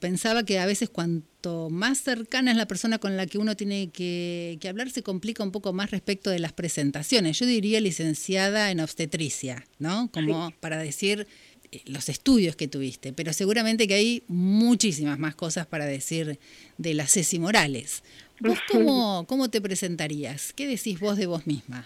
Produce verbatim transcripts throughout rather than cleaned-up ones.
pensaba que a veces cuanto más cercana es la persona con la que uno tiene que, que hablar, se complica un poco más respecto de las presentaciones. Yo diría licenciada en obstetricia, ¿no? Como Sí. para decir eh, los estudios que tuviste, pero seguramente que hay muchísimas más cosas para decir de la Ceci Morales. ¿Vos cómo, cómo te presentarías? ¿Qué decís vos de vos misma?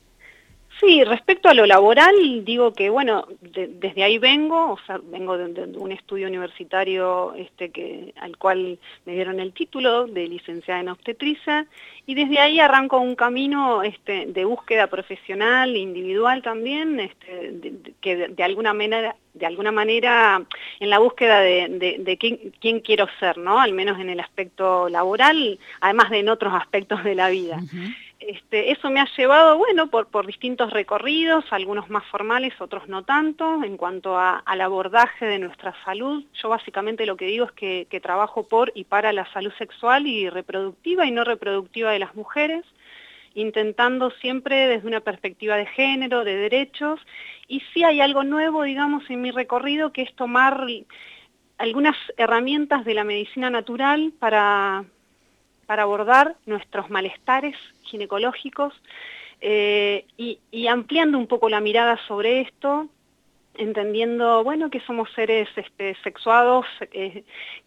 Sí, respecto a lo laboral, digo que, bueno, de, desde ahí vengo, o sea, vengo de, de un estudio universitario este, que, al cual me dieron el título de licenciada en obstetricia, y desde ahí arranco un camino este, de búsqueda profesional, individual también, este, de, de, que de, de alguna manera, de alguna manera, en la búsqueda de, de, de quién, quién quiero ser, ¿no? Al menos en el aspecto laboral, además de en otros aspectos de la vida. Uh-huh. Este, eso me ha llevado, bueno, por, por distintos recorridos, algunos más formales, otros no tanto, en cuanto a, al abordaje de nuestra salud. Yo básicamente lo que digo es que, que trabajo por y para la salud sexual y reproductiva y no reproductiva de las mujeres, intentando siempre desde una perspectiva de género, de derechos, y sí hay algo nuevo, digamos, en mi recorrido, que es tomar algunas herramientas de la medicina natural para... para abordar nuestros malestares ginecológicos eh, y, y ampliando un poco la mirada sobre esto, entendiendo, bueno, que somos seres este, sexuados, eh,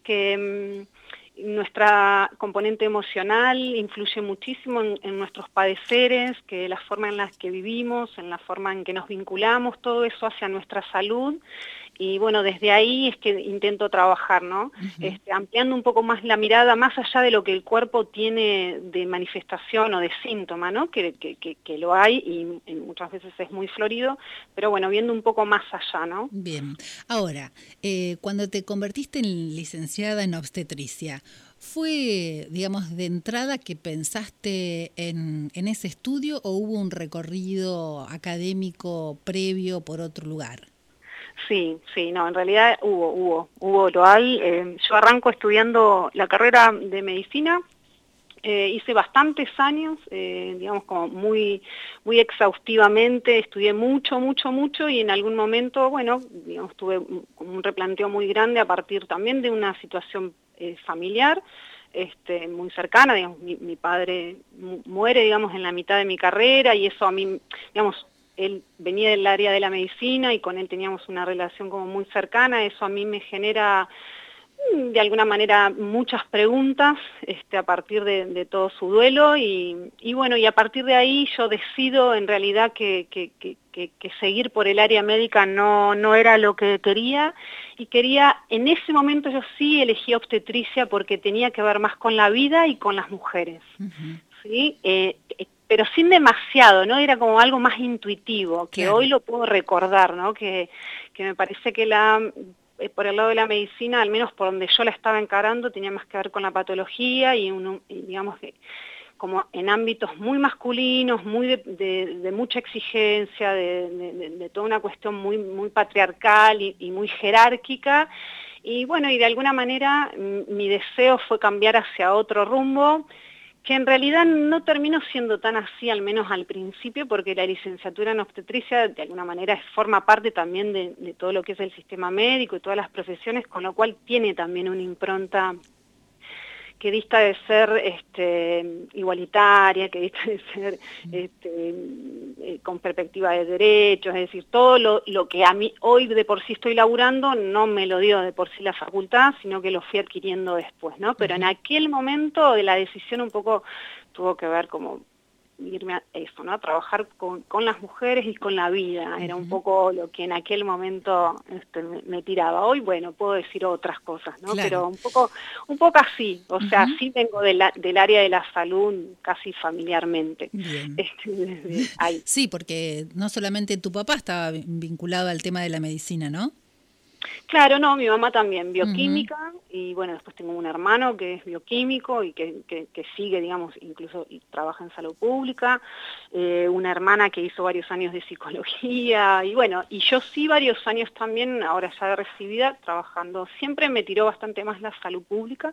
que mmm, nuestra componente emocional influye muchísimo en, en nuestros padeceres, que la forma en la que vivimos, en la forma en que nos vinculamos, todo eso hacia nuestra salud. Y bueno, desde ahí es que intento trabajar, ¿no? Uh-huh. Este, ampliando un poco más la mirada, más allá de lo que el cuerpo tiene de manifestación o de síntoma, ¿no? Que, que, que, que lo hay y, y muchas veces es muy florido, pero bueno, viendo un poco más allá, ¿no? Bien. Ahora, eh, cuando te convertiste en licenciada en obstetricia, ¿fue, digamos, de entrada que pensaste en, en ese estudio o hubo un recorrido académico previo por otro lugar? Sí, sí, no, en realidad hubo, hubo, hubo lo hay. Eh, yo arranco estudiando la carrera de medicina, eh, hice bastantes años, eh, digamos como muy, muy exhaustivamente, estudié mucho, mucho, mucho y en algún momento, bueno, digamos, tuve un, un replanteo muy grande a partir también de una situación eh, familiar. Este, muy cercana, digamos, mi, mi padre mu muere, digamos, en la mitad de mi carrera y eso a mí, digamos, él venía del área de la medicina y con él teníamos una relación como muy cercana, eso a mí me genera de alguna manera muchas preguntas este, a partir de, de todo su duelo y, y bueno, y a partir de ahí yo decido en realidad que, que, que, que, que seguir por el área médica no, no era lo que quería y quería, en ese momento yo sí elegí obstetricia porque tenía que ver más con la vida y con las mujeres, Uh-huh. ¿sí? Eh, pero sin demasiado, ¿no? Era como algo más intuitivo, que Claro. hoy lo puedo recordar, ¿no? Que, que me parece que la, eh, por el lado de la medicina, al menos por donde yo la estaba encarando, tenía más que ver con la patología y, un, y digamos, que, como en ámbitos muy masculinos, muy de, de, de mucha exigencia, de, de, de toda una cuestión muy, muy patriarcal y, y muy jerárquica. Y bueno, y de alguna manera mi deseo fue cambiar hacia otro rumbo, que en realidad no terminó siendo tan así, al menos al principio, porque la licenciatura en obstetricia de alguna manera forma parte también de, de todo lo que es el sistema médico y todas las profesiones, con lo cual tiene también una impronta que dista de ser este, igualitaria, que dista de ser este, eh, con perspectiva de derechos, es decir, todo lo, lo que a mí hoy de por sí estoy laburando no me lo dio de por sí la facultad, sino que lo fui adquiriendo después, ¿no? Pero Uh-huh. en aquel momento de la decisión un poco tuvo que ver como irme a eso, ¿no? A trabajar con, con las mujeres y con la vida, era un Uh-huh. poco lo que en aquel momento este, me, me tiraba. Hoy, bueno, puedo decir otras cosas, ¿no? Claro. Pero un poco, un poco así, o Uh-huh. sea, sí vengo de la, del área de la salud casi familiarmente. Bien. Este, desde ahí. Sí, porque no solamente tu papá estaba vinculado al tema de la medicina, ¿no? Claro, no, mi mamá también, Uh-huh. bioquímica, y bueno, después tengo un hermano que es bioquímico y que, que, que sigue, digamos, incluso y trabaja en salud pública, eh, una hermana que hizo varios años de psicología, y bueno, y yo sí varios años también, ahora ya de recibida, trabajando, siempre me tiró bastante más la salud pública,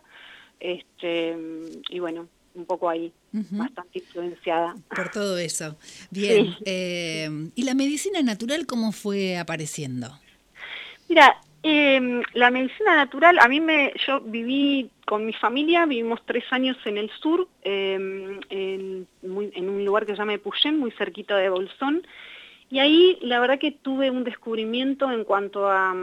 este, y bueno, un poco ahí, Uh-huh. bastante influenciada. Por todo eso. Bien. Sí. Eh, ¿Y la medicina natural cómo fue apareciendo? Mira, Eh, la medicina natural, a mí me, yo viví con mi familia, vivimos tres años en el sur, eh, en, muy, en un lugar que se llama Epuyén, muy cerquita de Bolsón, y ahí la verdad que tuve un descubrimiento en cuanto a,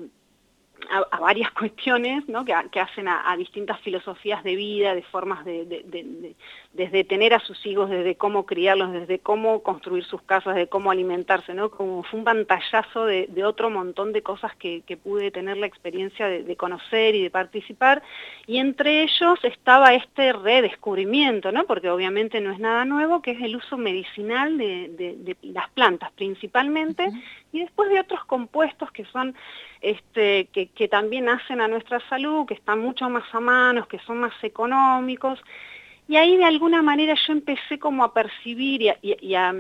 a, a varias cuestiones, ¿no? que, que hacen a, a distintas filosofías de vida, de formas de, de, de, de, desde tener a sus hijos, desde cómo criarlos, desde cómo construir sus casas, de cómo alimentarse, ¿no? Como fue un pantallazo de, de otro montón de cosas que, que pude tener la experiencia de, de conocer y de participar, y entre ellos estaba este redescubrimiento, ¿no? Porque obviamente no es nada nuevo, que es el uso medicinal de, de, de las plantas principalmente, uh-huh. y después de otros compuestos que son este, que, que también hacen a nuestra salud, que están mucho más a mano, que son más económicos. Y ahí de alguna manera yo empecé como a percibir y a, y, y a,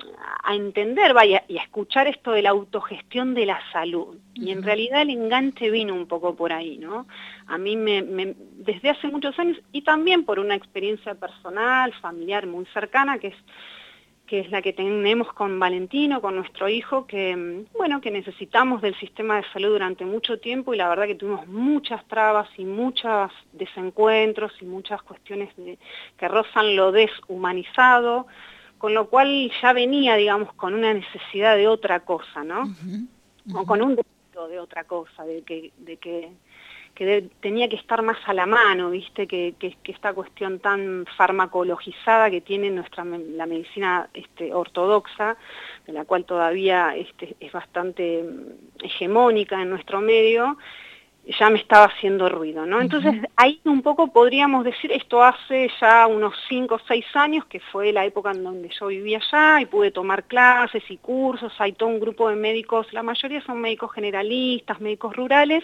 a entender, vaya, y a escuchar esto de la autogestión de la salud. Y en realidad el enganche vino un poco por ahí, ¿no? A mí me, me, desde hace muchos años, y también por una experiencia personal, familiar muy cercana, que es que es la que tenemos con Valentino, con nuestro hijo, que, bueno, que necesitamos del sistema de salud durante mucho tiempo, y la verdad que tuvimos muchas trabas y muchos desencuentros y muchas cuestiones de, que rozan lo deshumanizado, con lo cual ya venía, digamos, con una necesidad de otra cosa, ¿no? Uh-huh, uh-huh. O con un deseo de otra cosa, de que... De que que de, tenía que estar más a la mano, ¿viste? Que, que, que esta cuestión tan farmacologizada que tiene nuestra la medicina este, ortodoxa, de la cual todavía este, es bastante hegemónica en nuestro medio, ya me estaba haciendo ruido, ¿no? Entonces uh-huh. ahí un poco podríamos decir, esto hace ya unos cinco o seis años, que fue la época en donde yo vivía allá y pude tomar clases y cursos, hay todo un grupo de médicos, la mayoría son médicos generalistas, médicos rurales,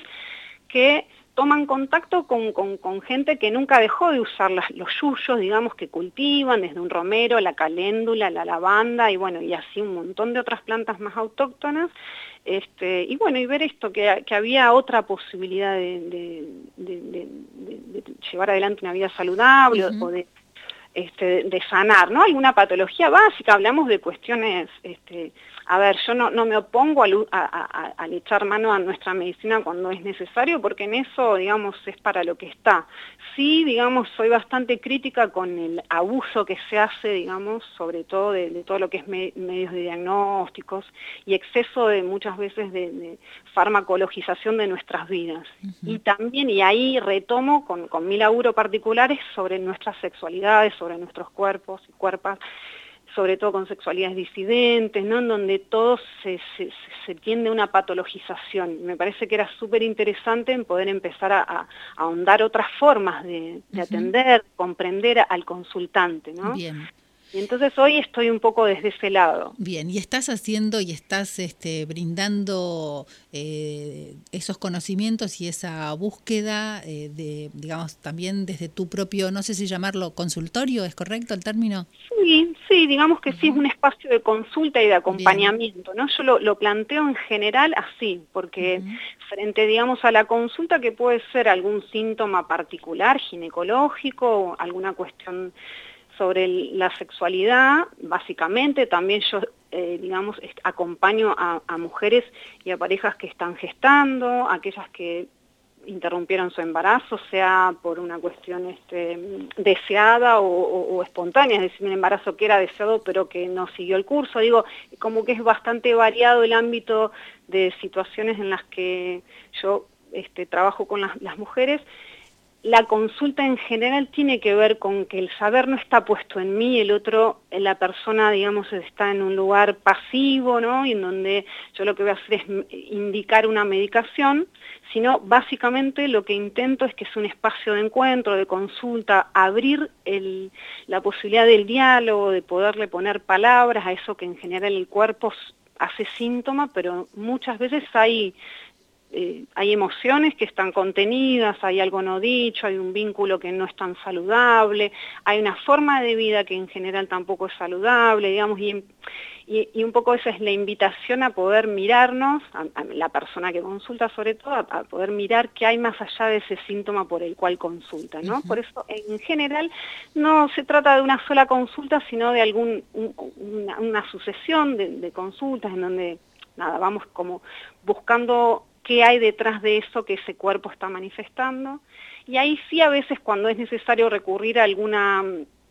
que toman contacto con, con, con gente que nunca dejó de usar las, los yuyos, digamos, que cultivan, desde un romero, la caléndula, la lavanda, y bueno, y así un montón de otras plantas más autóctonas, este, y bueno, y ver esto, que, que había otra posibilidad de, de, de, de, de, de llevar adelante una vida saludable, uh-huh. o de, este, de sanar, ¿no? Alguna patología básica, hablamos de cuestiones... Este, A ver, yo no, no me opongo al, a, a, al echar mano a nuestra medicina cuando es necesario, porque en eso, digamos, es para lo que está. Sí, digamos, soy bastante crítica con el abuso que se hace, digamos, sobre todo de, de todo lo que es me, medios de diagnósticos y exceso de muchas veces de, de farmacologización de nuestras vidas. Uh-huh. Y también, y ahí retomo con, con mi laburo particulares sobre nuestras sexualidades, sobre nuestros cuerpos y cuerpas, sobre todo con sexualidades disidentes, ¿no? En donde todo se, se, se tiende a una patologización. Me parece que era súper interesante en poder empezar a, a, a ahondar otras formas de, de uh-huh. atender, comprender al consultante, ¿no? Bien. Y entonces hoy estoy un poco desde ese lado. Bien, y estás haciendo y estás este, brindando eh, esos conocimientos y esa búsqueda eh, de, digamos, también desde tu propio, no sé si llamarlo consultorio, ¿es correcto el término? Sí, sí, digamos que uh-huh. sí es un espacio de consulta y de acompañamiento, Bien. ¿no? Yo lo, lo planteo en general así, porque uh-huh. frente, digamos, a la consulta que puede ser algún síntoma particular, ginecológico, alguna cuestión sobre el, la sexualidad, básicamente también yo, eh, digamos, acompaño a, a mujeres y a parejas que están gestando, aquellas que interrumpieron su embarazo, sea por una cuestión este, deseada o, o, o espontánea, es decir, un embarazo que era deseado pero que no siguió el curso. Digo, como que es bastante variado el ámbito de situaciones en las que yo este, trabajo con las, las mujeres. La consulta en general tiene que ver con que el saber no está puesto en mí, el otro, la persona, digamos, está en un lugar pasivo, ¿no? Y en donde yo lo que voy a hacer es indicar una medicación, sino básicamente lo que intento es que es un espacio de encuentro, de consulta, abrir el, la posibilidad del diálogo, de poderle poner palabras a eso que en general el cuerpo hace síntoma, pero muchas veces hay... Eh, hay emociones que están contenidas, hay algo no dicho, hay un vínculo que no es tan saludable, hay una forma de vida que en general tampoco es saludable, digamos, y, y, y un poco esa es la invitación a poder mirarnos, a, a la persona que consulta sobre todo, a, a poder mirar qué hay más allá de ese síntoma por el cual consulta, ¿no? Uh-huh. Por eso, en general, no se trata de una sola consulta, sino de algún un, una, una sucesión de, de consultas en donde... Nada, vamos como buscando qué hay detrás de eso que ese cuerpo está manifestando. Y ahí sí a veces cuando es necesario recurrir a alguna,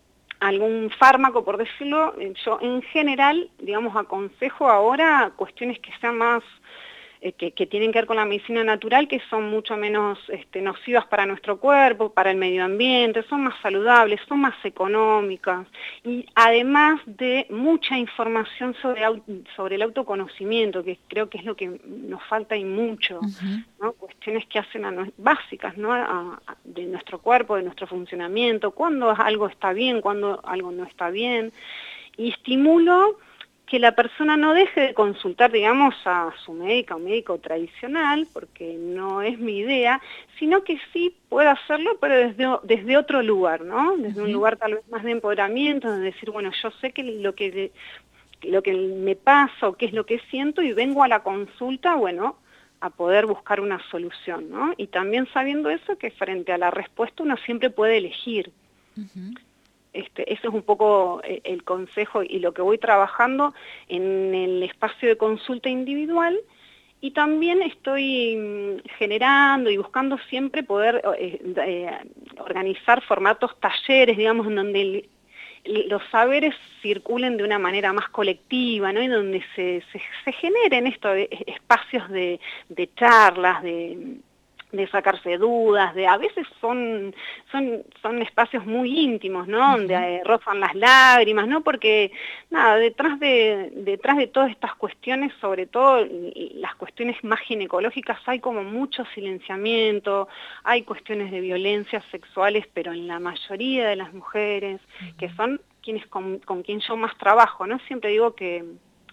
algún fármaco, por decirlo, yo en general, digamos, aconsejo ahora cuestiones que sean más, eh, que, que tienen que ver con la medicina natural, que son mucho menos este, nocivas para nuestro cuerpo, para el medio ambiente, son más saludables, son más económicas, y además de mucha información sobre, sobre el autoconocimiento, que creo que es lo que nos falta y mucho, Uh-huh. ¿no? Cuestiones que hacen a no, básicas, ¿no? A, a, de nuestro cuerpo, de nuestro funcionamiento, cuándo algo está bien, cuándo algo no está bien, y estimulo que la persona no deje de consultar, digamos, a su médica o médico tradicional, porque no es mi idea, sino que sí pueda hacerlo, pero desde, desde otro lugar, ¿no? Desde uh-huh. un lugar tal vez más de empoderamiento, de decir, bueno, yo sé que lo que, lo que me pasa o qué es lo que siento y vengo a la consulta, bueno, a poder buscar una solución, ¿no? Y también sabiendo eso, que frente a la respuesta uno siempre puede elegir. Uh-huh. Este, ese es un poco el, el consejo y lo que voy trabajando en el espacio de consulta individual, y también estoy generando y buscando siempre poder eh, eh, organizar formatos talleres, digamos, en donde el, el, los saberes circulen de una manera más colectiva, ¿no? Y donde se, se, se generen estos espacios de, de charlas, de... de sacarse dudas, de a veces son, son, son espacios muy íntimos, ¿no? Uh-huh. Donde eh, rozan las lágrimas, ¿no? Porque, nada, detrás de, detrás de todas estas cuestiones, sobre todo las cuestiones más ginecológicas, hay como mucho silenciamiento, hay cuestiones de violencias sexuales, pero en la mayoría de las mujeres, uh-huh. que son quienes con, con quien yo más trabajo, ¿no? Siempre digo que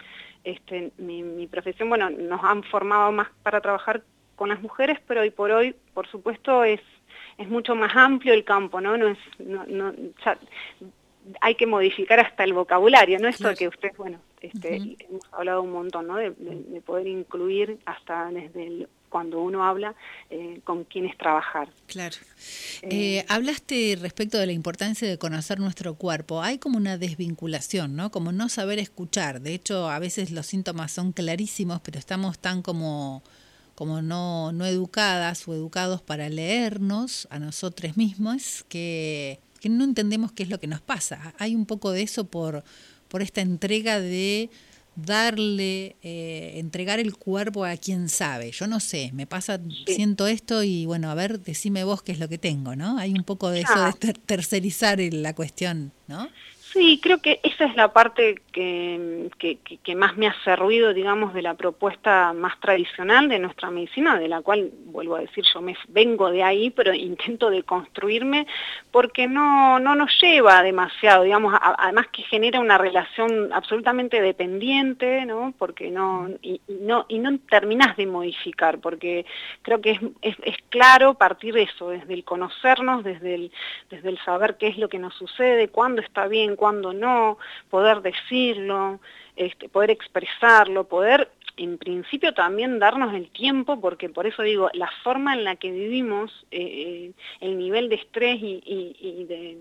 este, mi, mi profesión, bueno, nos han formado más para trabajar con las mujeres, pero hoy por hoy, por supuesto, es, es mucho más amplio el campo, ¿no? No es, no, no, ya, hay que modificar hasta el vocabulario, ¿no? Esto claro. Que ustedes, bueno, este, uh-huh. hemos hablado un montón, ¿no? De, de, de poder incluir hasta desde el, cuando uno habla eh, con quiénes trabajar. Claro. Eh, eh, hablaste respecto de la importancia de conocer nuestro cuerpo. Hay como una desvinculación, ¿no? Como no saber escuchar. De hecho, a veces los síntomas son clarísimos, pero estamos tan como... como no, no educadas o educados para leernos a nosotros mismos, que, que no entendemos qué es lo que nos pasa. Hay un poco de eso por, por esta entrega de darle, eh, entregar el cuerpo a quien sabe. Yo no sé, me pasa, sí. siento esto y bueno, a ver, decime vos qué es lo que tengo, ¿no? Hay un poco de eso ah. de ter- tercerizar la cuestión, ¿no? Sí, creo que esa es la parte que, que, que más me hace ruido, digamos, de la propuesta más tradicional de nuestra medicina, de la cual, vuelvo a decir, yo me vengo de ahí, pero intento deconstruirme, porque no, no nos lleva demasiado, digamos, a, además que genera una relación absolutamente dependiente, ¿no? Porque no, y, y no, y no terminás de modificar, porque creo que es, es, es claro partir de eso, desde el conocernos, desde el, desde el saber qué es lo que nos sucede, cuándo está bien, cuándo no, poder decirlo, este, poder expresarlo, poder en principio también darnos el tiempo, porque por eso digo, la forma en la que vivimos, eh, el nivel de estrés y, y, y, de,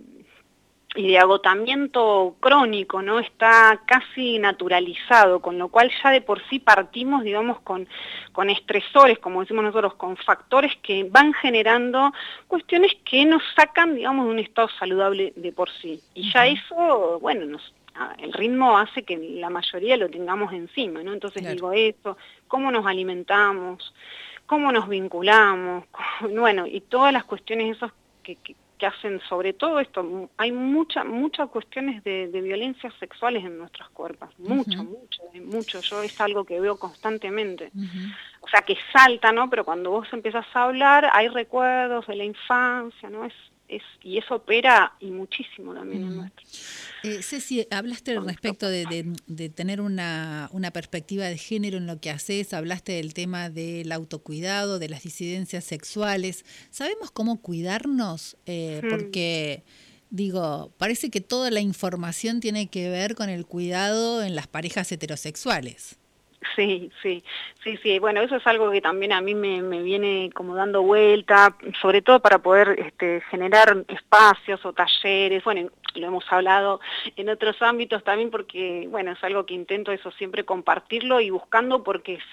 y de agotamiento crónico, ¿no? Está casi naturalizado, con lo cual ya de por sí partimos, digamos, con, con estresores, como decimos nosotros, con factores que van generando cuestiones que nos sacan, digamos, de un estado saludable de por sí. Y ya eso, bueno, nos, el ritmo hace que la mayoría lo tengamos encima, ¿no? Entonces claro. digo eso, cómo nos alimentamos, cómo nos vinculamos, cómo, bueno, y todas las cuestiones esas que, que que hacen sobre todo esto, hay muchas muchas cuestiones de, de violencias sexuales en nuestros cuerpos, mucho, uh-huh. mucho, mucho, yo es algo que veo constantemente, uh-huh. o sea que salta, ¿no? Pero cuando vos empezás a hablar, hay recuerdos de la infancia, ¿no? Es, es, y eso opera y muchísimo también uh-huh. en nuestro. Eh, Ceci, hablaste respecto de, de, de tener una, una perspectiva de género en lo que haces, hablaste del tema del autocuidado, de las disidencias sexuales. ¿Sabemos cómo cuidarnos? Eh, hmm. Porque, digo, parece que toda la información tiene que ver con el cuidado en las parejas heterosexuales. Sí, sí, sí, sí. Bueno, eso es algo que también a mí me, me viene como dando vuelta, sobre todo para poder este, generar espacios o talleres. Bueno, lo hemos hablado en otros ámbitos también porque, bueno, es algo que intento eso siempre compartirlo y buscando porque sí,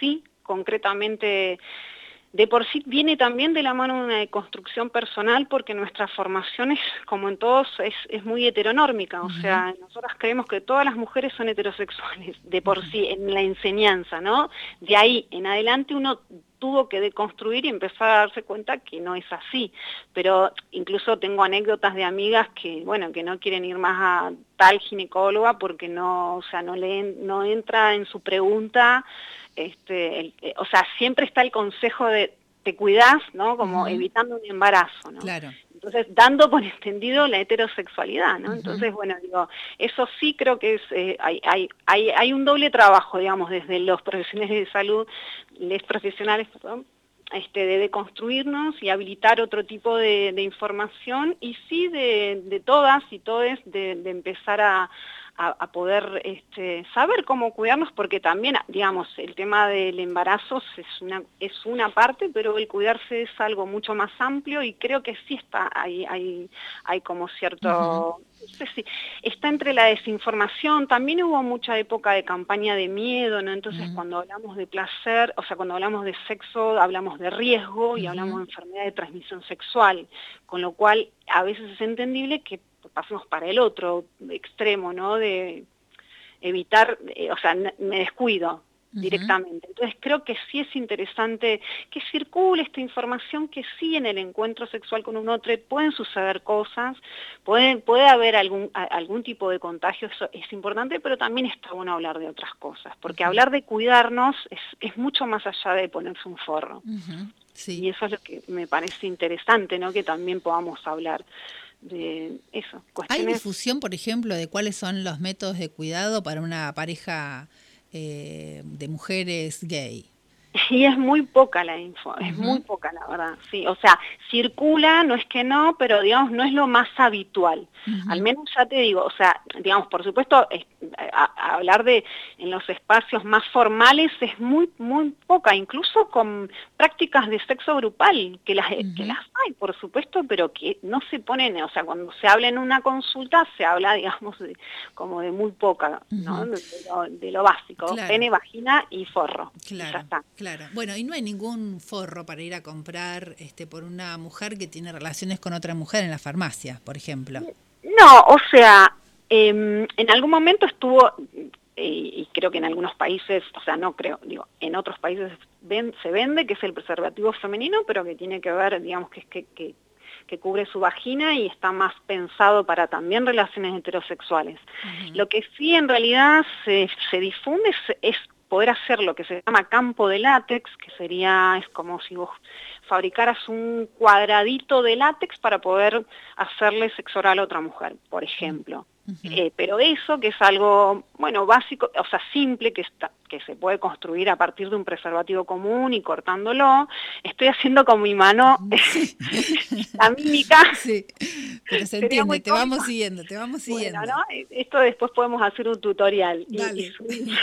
concretamente, de por sí viene también de la mano de una deconstrucción personal, porque nuestra formación es, como en todos, es, es muy heteronórmica. O Uh-huh. sea, nosotras creemos que todas las mujeres son heterosexuales, de por Uh-huh. sí, en la enseñanza, ¿no? De ahí en adelante uno tuvo que deconstruir y empezar a darse cuenta que no es así. Pero incluso tengo anécdotas de amigas que, bueno, que no quieren ir más a tal ginecóloga porque no, o sea, no le no entra en su pregunta. Este, el, eh, o sea, siempre está el consejo de te cuidás, ¿no? Como uh-huh. evitando un embarazo, ¿no? Claro. Entonces, dando por entendido la heterosexualidad, ¿no? Uh-huh. Entonces, bueno, digo, eso sí creo que es, eh, hay, hay, hay, hay un doble trabajo, digamos, desde los profesionales de salud, les profesionales, perdón, este, de deconstruirnos y habilitar otro tipo de, de información, y sí de, de todas y todes de, de empezar a, a, a poder este, saber cómo cuidarnos, porque también, digamos, el tema del embarazo es una, es una parte, pero el cuidarse es algo mucho más amplio, y creo que sí está, hay, hay, hay como cierto... Uh-huh. No sé si está entre la desinformación, también hubo mucha época de campaña de miedo, ¿no? Entonces uh-huh. cuando hablamos de placer, o sea, cuando hablamos de sexo, hablamos de riesgo y uh-huh. hablamos de enfermedad de transmisión sexual, con lo cual a veces es entendible que pasemos para el otro extremo, ¿no? De evitar, eh, o sea, me descuido directamente. Entonces creo que sí es interesante que circule esta información, que sí en el encuentro sexual con un otro pueden suceder cosas, puede, puede haber algún, algún tipo de contagio, eso es importante, pero también está bueno hablar de otras cosas, porque uh-huh. hablar de cuidarnos es, es mucho más allá de ponerse un forro. Uh-huh. Sí. Y eso es lo que me parece interesante, ¿no? Que también podamos hablar de eso. Cuestiones... ¿Hay difusión, por ejemplo, de cuáles son los métodos de cuidado para una pareja eh, de mujeres gay? Y es muy poca la info, es uh-huh. muy poca la verdad, sí, o sea, circula, no es que no, pero digamos no es lo más habitual, uh-huh. al menos ya te digo, o sea, digamos, por supuesto, es, a, a hablar de en los espacios más formales es muy, muy poca, incluso con prácticas de sexo grupal, que las, uh-huh. que las hay, por supuesto, pero que no se ponen, o sea, cuando se habla en una consulta, se habla, digamos, de, como de muy poca, uh-huh. ¿no? De, de, lo, de lo básico, claro. Pene, vagina y forro, claro. y ya está. Claro, bueno, y no hay ningún forro para ir a comprar este, por una mujer que tiene relaciones con otra mujer en la farmacia, por ejemplo. No, o sea, eh, en algún momento estuvo, eh, y creo que en algunos países, o sea, no creo, digo, en otros países ven, se vende, que es el preservativo femenino, pero que tiene que ver, digamos, que es que, que, que cubre su vagina y está más pensado para también relaciones heterosexuales. Uh-huh. Lo que sí en realidad se, se difunde es, es poder hacer lo que se llama campo de látex, que sería, es como si vos fabricaras un cuadradito de látex para poder hacerle sexo oral a otra mujer, por ejemplo. Uh-huh. eh, pero eso, que es algo, bueno, básico, o sea, simple, que, está, que se puede construir a partir de un preservativo común y cortándolo, estoy haciendo con mi mano sí. la mímica. Sí, pero se entiende, te vamos siguiendo, te vamos siguiendo. Bueno, ¿no? Esto después podemos hacer un tutorial. Dale. Y, y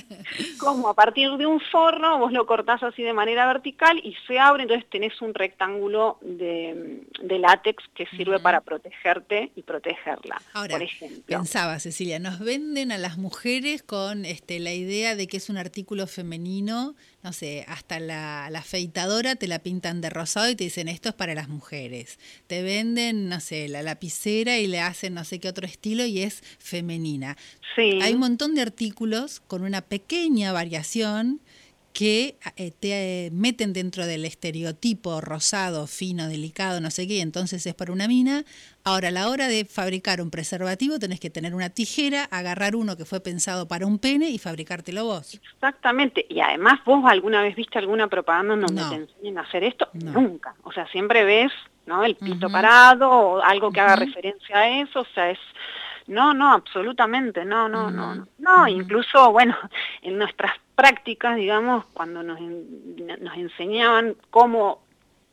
como a partir de un forro, vos lo cortás así de manera vertical y se abre, entonces tenés un rectángulo de, de látex que sirve uh-huh. para protegerte y protegerla, Ahora, por ejemplo. Pensaba, Cecilia, nos venden a las mujeres con este, la idea de que es un artículo femenino, no sé, hasta la, la afeitadora te la pintan de rosado y te dicen esto es para las mujeres. Te venden, no sé, la lapicera y le hacen no sé qué otro estilo y es femenina. Sí. Hay un montón de artículos con una pequeña variación que eh, te eh, meten dentro del estereotipo rosado, fino, delicado, no sé qué, entonces es para una mina. Ahora, a la hora de fabricar un preservativo tenés que tener una tijera, agarrar uno que fue pensado para un pene y fabricártelo vos. Exactamente, y además vos alguna vez viste alguna propaganda donde no. te enseñen a hacer esto, no. Nunca, o sea, siempre ves, ¿no? El pito uh-huh. parado o algo que uh-huh. haga referencia a eso, o sea, es... No, no, absolutamente, no, no, uh-huh. no, no, no uh-huh. incluso, bueno, en nuestras prácticas, digamos, cuando nos, nos enseñaban cómo,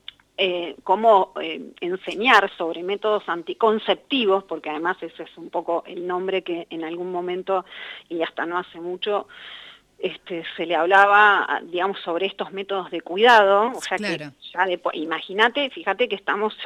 eh, cómo eh, enseñar sobre métodos anticonceptivos, porque además ese es un poco el nombre que en algún momento, y hasta no hace mucho, Este, se le hablaba, digamos, sobre estos métodos de cuidado, o sea claro. que ya de, imagínate, fíjate que estamos ya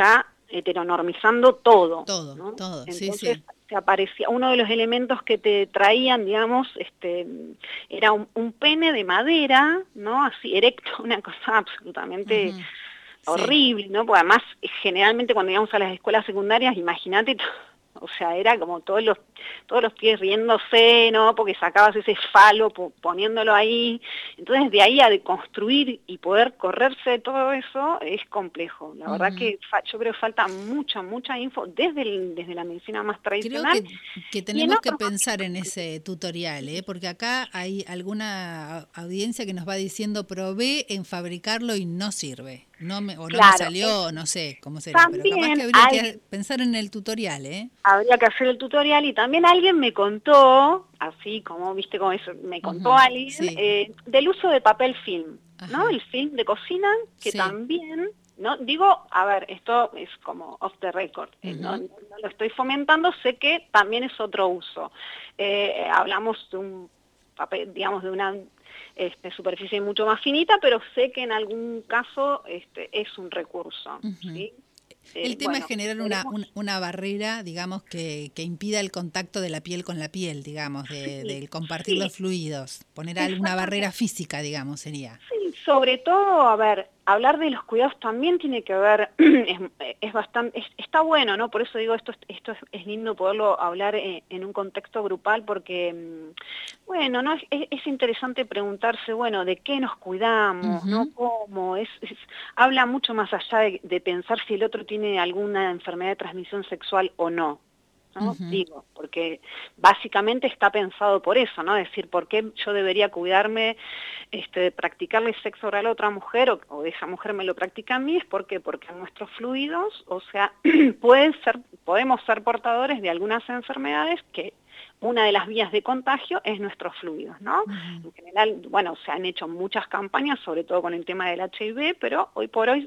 heteronormizando todo. Todo, ¿no? todo, sí, Entonces, sí. te aparecía, uno de los elementos que te traían, digamos, este, era un, un pene de madera, ¿no? Así erecto, una cosa absolutamente Ujú, sí. horrible, ¿no? Porque además, generalmente cuando íbamos a las escuelas secundarias, imagínate, o sea, era como todos los todos los pies riéndose, ¿no? Porque sacabas ese falo poniéndolo ahí. Entonces, de ahí a deconstruir y poder correrse de todo eso es complejo. La verdad Ujú. que yo creo que falta mucha, mucha info desde, el, desde la medicina más Creo tradicional que, que y en tenemos que otros pensar en ámbitos. ese tutorial, ¿eh? Porque acá hay alguna a- audiencia que nos va diciendo probé en fabricarlo y no sirve, no me, o no me Claro, salió, no sé cómo será, pero capaz que también habría que alguien pensar en el tutorial, ¿eh? habría que hacer el tutorial y también alguien me contó, así como, viste, como eso, me contó Ujú, alguien, sí, eh, del uso de papel film, ¿no? ajá, El film de cocina, que sí, también, ¿no? Digo, a ver, esto es como off the record, eh, no, ujú, no lo estoy fomentando, sé que también es otro uso. Eh, hablamos de un papel, digamos, de una este, superficie mucho más finita, pero sé que en algún caso este, es un recurso, ujú. ¿sí? Eh, El tema es bueno, generar una, veremos. un- una barrera, digamos, que, que impida el contacto de la piel con la piel, digamos, de, Sí, del compartir los sí, fluidos. Poner alguna barrera exactamente. física, digamos, sería. Sí, sobre todo, a ver, hablar de los cuidados también tiene que ver, es, es bastante, es- está bueno, ¿no? Por eso digo, esto, es- esto es, es lindo poderlo hablar en, en un contexto grupal porque, mm, bueno, ¿no? Es, es- es interesante preguntarse, bueno, ¿de qué nos cuidamos, no? Ujú, ¿Cómo? Es, es- habla mucho más allá de, de pensar si el otro tiene alguna enfermedad de transmisión sexual o no. ¿No? ujú. Digo, porque básicamente está pensado por eso, ¿no? Es decir, ¿por qué yo debería cuidarme este, de practicarle sexo oral a otra mujer o, o esa mujer me lo practica a mí? ¿Es por qué? Porque nuestros fluidos, o sea, pueden ser, podemos ser portadores de algunas enfermedades que una de las vías de contagio es nuestros fluidos, ¿no? Ujú. En general, bueno, se han hecho muchas campañas, sobre todo con el tema del H I V, pero hoy por hoy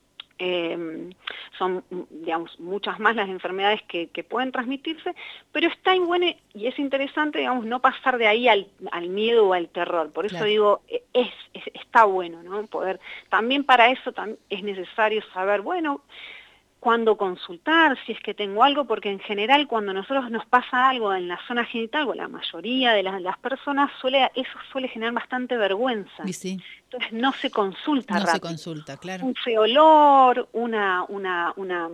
Eh, son, digamos, muchas más las enfermedades que, que pueden transmitirse, pero está en bueno y es interesante, digamos, no pasar de ahí al, al miedo o al terror. Por eso Claro. digo, es, es, está bueno, ¿no? Poder, también para eso tam, es necesario saber, bueno, cuándo consultar, si es que tengo algo, porque en general cuando a nosotros nos pasa algo en la zona genital, o la mayoría de las, las personas, suele, eso suele generar bastante Y vergüenza. sí, Entonces no se consulta no se rápido. consulta, claro. Un feo olor, una, una, una,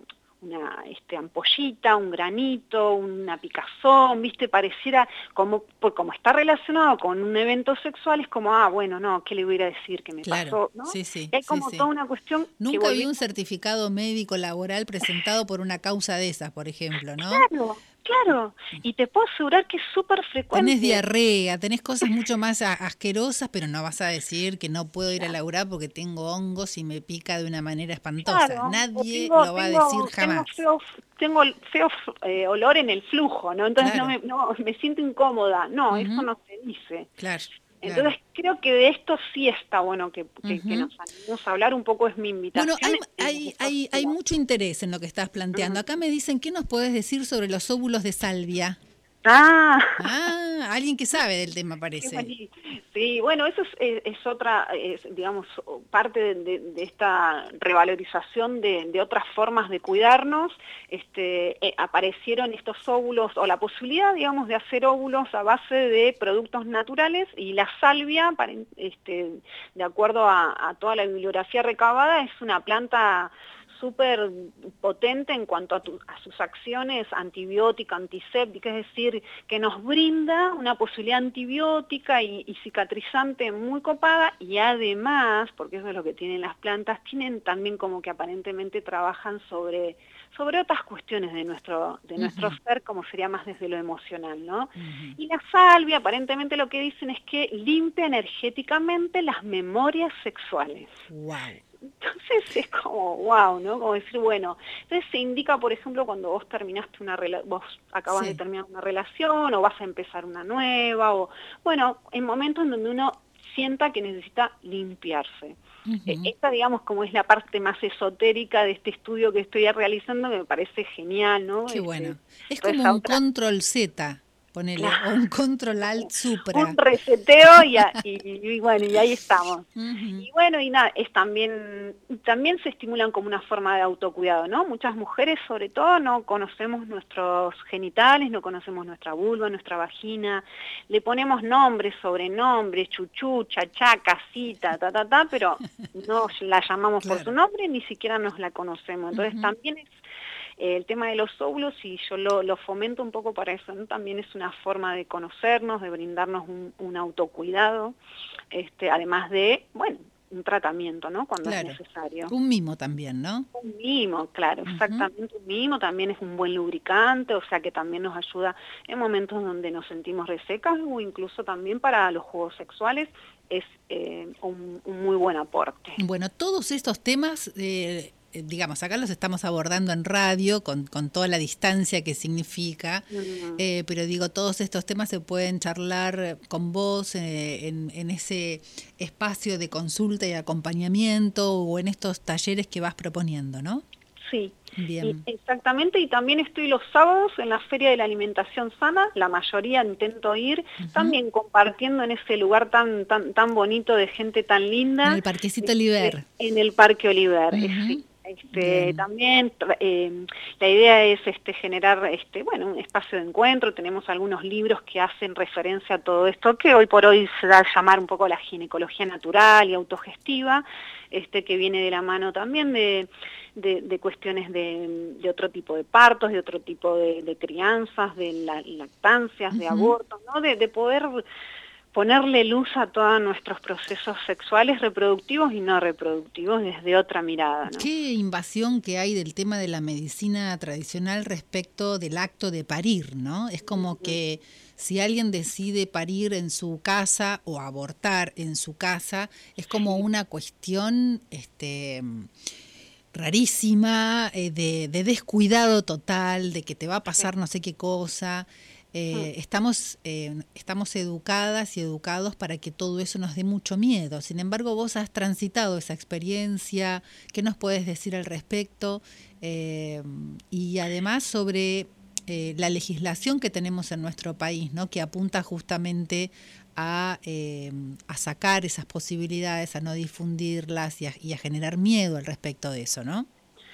una este, ampollita, un granito, una picazón, ¿viste? Pareciera, como, pues como está relacionado con un evento sexual, es como, ah, bueno, no, ¿qué le voy a ir a decir que me Claro, pasó? ¿No? sí, sí, Y hay sí, como toda sí. una cuestión que Nunca vi un volvemos. certificado médico laboral presentado por una causa de esas, por ejemplo, ¿no? Claro, claro, y te puedo asegurar que es súper Tenés frecuente. diarrea, tenés cosas mucho más a- asquerosas, pero no vas a decir que no puedo ir a laburar porque tengo hongos y me pica de una manera espantosa. Claro, o Nadie tengo, lo va a decir tengo, tengo jamás. feo, tengo feo eh, olor en el flujo, ¿no? Entonces no Claro. me, no, me siento incómoda. No, eso Ujú, no se dice. claro, claro. Entonces creo que de esto sí está bueno que, que, que Ujú. nos animemos a hablar, un poco es mi Bueno, invitación hay, en, en hay, estos hay, hay cuidados. mucho interés en lo que estás planteando. Ujú. Acá me dicen, ¿qué nos podés decir sobre los óvulos de salvia? Ah, Ah, alguien que sabe del tema qué parece. buenísimo. Sí, bueno, eso es, es- es otra, es, digamos, parte de, de- de esta revalorización de, de otras formas de cuidarnos. Este, eh, aparecieron estos óvulos, o la posibilidad, digamos, de hacer óvulos a base de productos naturales, y la salvia, para- este, de acuerdo a, a toda la bibliografía recabada, es una planta súper potente en cuanto a, tu, a sus acciones antibióticas, antisépticas, es decir, que nos brinda una posibilidad antibiótica y, y cicatrizante muy copada, y además, porque eso es lo que tienen las plantas, tienen también como que aparentemente trabajan sobre, sobre otras cuestiones de nuestro, de nuestro Ujú, ser, como sería más desde lo emocional, ¿no? ujú. Y la salvia, aparentemente lo que dicen es que limpia energéticamente las memorias sexuales. Wow. Entonces es como, wow, ¿no? Como decir, bueno, entonces se indica, por ejemplo, cuando vos terminaste una relación, vos acabas de Sí. terminar una relación o vas a empezar una nueva, o bueno, en momentos en donde uno sienta que necesita limpiarse. Eh, Ujú. Esta, digamos, como es la parte más esotérica de este estudio que estoy realizando, que me parece genial, ¿no? Qué Este, bueno. Es toda como esa un otra. control Z. ponele, Claro. o un control alt supra. Un reseteo y, a, y, y bueno, y ahí estamos. Uh-huh. Y bueno, y nada, es también, también se estimulan como una forma de autocuidado, ¿no? Muchas mujeres, sobre todo, no conocemos nuestros genitales, no conocemos nuestra vulva, nuestra vagina, le ponemos nombres, sobrenombres, chuchú, chachá, casita, ta, ta, ta, pero no la llamamos Claro. por su nombre, ni siquiera nos la conocemos. Entonces uh-huh. también es el tema de los óvulos, y yo lo, lo fomento un poco para eso, ¿no? También es una forma de conocernos, de brindarnos un, un autocuidado, este, además de, bueno, un tratamiento, ¿no? Cuando claro. es necesario. Un mimo también, ¿no? Un mimo, claro, uh-huh. exactamente, un mimo también es un buen lubricante, o sea que también nos ayuda en momentos donde nos sentimos resecas, o incluso también para los juegos sexuales es eh, un, un muy buen aporte. Bueno, todos estos temas... Eh... digamos, acá los estamos abordando en radio con, con toda la distancia que significa, uh-huh. eh, pero digo, todos estos temas se pueden charlar con vos eh, en, en ese espacio de consulta y acompañamiento o en estos talleres que vas proponiendo, ¿no? Sí, bien. Y exactamente, y también estoy los sábados en la Feria de la Alimentación Sana, la mayoría intento ir, uh-huh. también compartiendo en ese lugar tan tan tan bonito de gente tan linda. En el Parquecito Oliver. En el Parque Oliver, uh-huh. sí. Este, también eh, la idea es este, generar este, bueno, un espacio de encuentro. Tenemos algunos libros que hacen referencia a todo esto, que hoy por hoy se da a llamar un poco la ginecología natural y autogestiva, este, que viene de la mano también de, de, de cuestiones de, de otro tipo de partos, de otro tipo de, de crianzas, de la, lactancias, uh-huh. de abortos, ¿no? de, de poder ponerle luz a todos nuestros procesos sexuales, reproductivos y no reproductivos desde otra mirada, ¿no? Qué invasión que hay del tema de la medicina tradicional respecto del acto de parir, ¿no? Es como uh-huh. que si alguien decide parir en su casa o abortar en su casa, es como sí. una cuestión este, rarísima, eh, de, de descuidado total, de que te va a pasar sí. no sé qué cosa. Eh, estamos, eh, estamos educadas y educados para que todo eso nos dé mucho miedo. Sin embargo, vos has transitado esa experiencia. ¿Qué nos puedes decir al respecto? Eh, y además sobre eh, la legislación que tenemos en nuestro país, ¿no? Que apunta justamente a, eh, a sacar esas posibilidades, a no difundirlas y a, y a generar miedo al respecto de eso, ¿no?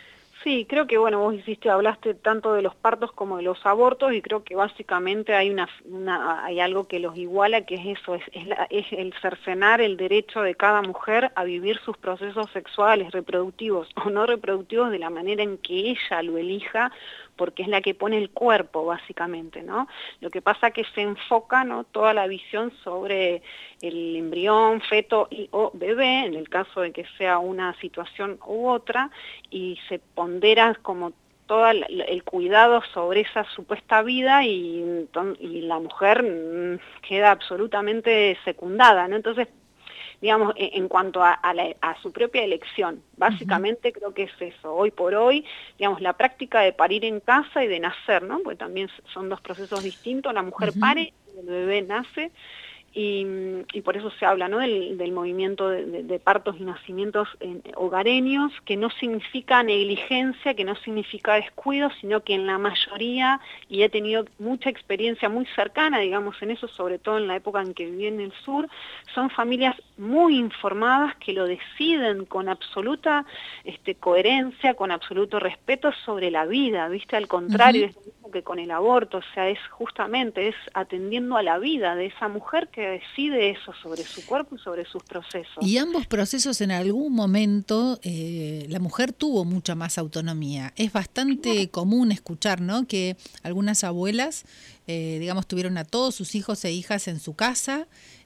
Sí, creo que, bueno, vos hiciste, hablaste tanto de los partos como de los abortos, y creo que básicamente hay una, una hay algo que los iguala, que es eso, es, es, la, es el cercenar el derecho de cada mujer a vivir sus procesos sexuales, reproductivos o no reproductivos, de la manera en que ella lo elija, porque es la que pone el cuerpo, básicamente, ¿no? Lo que pasa es que se enfoca, ¿no?, toda la visión sobre el embrión, feto y o bebé, en el caso de que sea una situación u otra, y se pondera como todo el cuidado sobre esa supuesta vida, y, y la mujer queda absolutamente secundada, ¿no? Entonces, digamos, en cuanto a, a, la, a su propia elección, básicamente uh-huh. creo que es eso. Hoy por hoy, digamos, la práctica de parir en casa y de nacer, ¿no? Porque también son dos procesos distintos. La mujer uh-huh. pare y el bebé nace. Y, y por eso se habla, ¿no?, del, del movimiento de, de, de partos y nacimientos en, hogareños, que no significa negligencia, que no significa descuido, sino que en la mayoría, y he tenido mucha experiencia muy cercana, digamos, en eso, sobre todo en la época en que viví en el sur, son familias muy informadas que lo deciden con absoluta este, coherencia, con absoluto respeto sobre la vida, ¿viste? Al contrario, uh-huh. es lo mismo que con el aborto, o sea, es justamente, es atendiendo a la vida de esa mujer que decide eso sobre su cuerpo y sobre sus procesos. Y ambos procesos, en algún momento eh, la mujer tuvo mucha más autonomía. Es bastante claro. común escuchar, ¿no?, que algunas abuelas, eh, digamos, tuvieron a todos sus hijos e hijas en su casa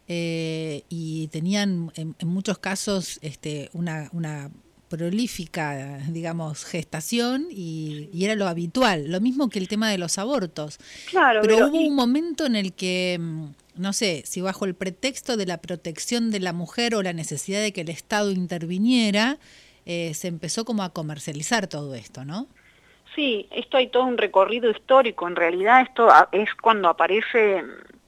eh, y tenían en, en muchos casos este, una, una prolífica, digamos, gestación, y, y era lo habitual. Lo mismo que el tema de los abortos. Claro, pero, pero hubo y... un momento en el que, no sé, si bajo el pretexto de la protección de la mujer o la necesidad de que el Estado interviniera, eh, se empezó como a comercializar todo esto, ¿no? Sí, esto hay todo un recorrido histórico. En realidad esto es cuando aparece,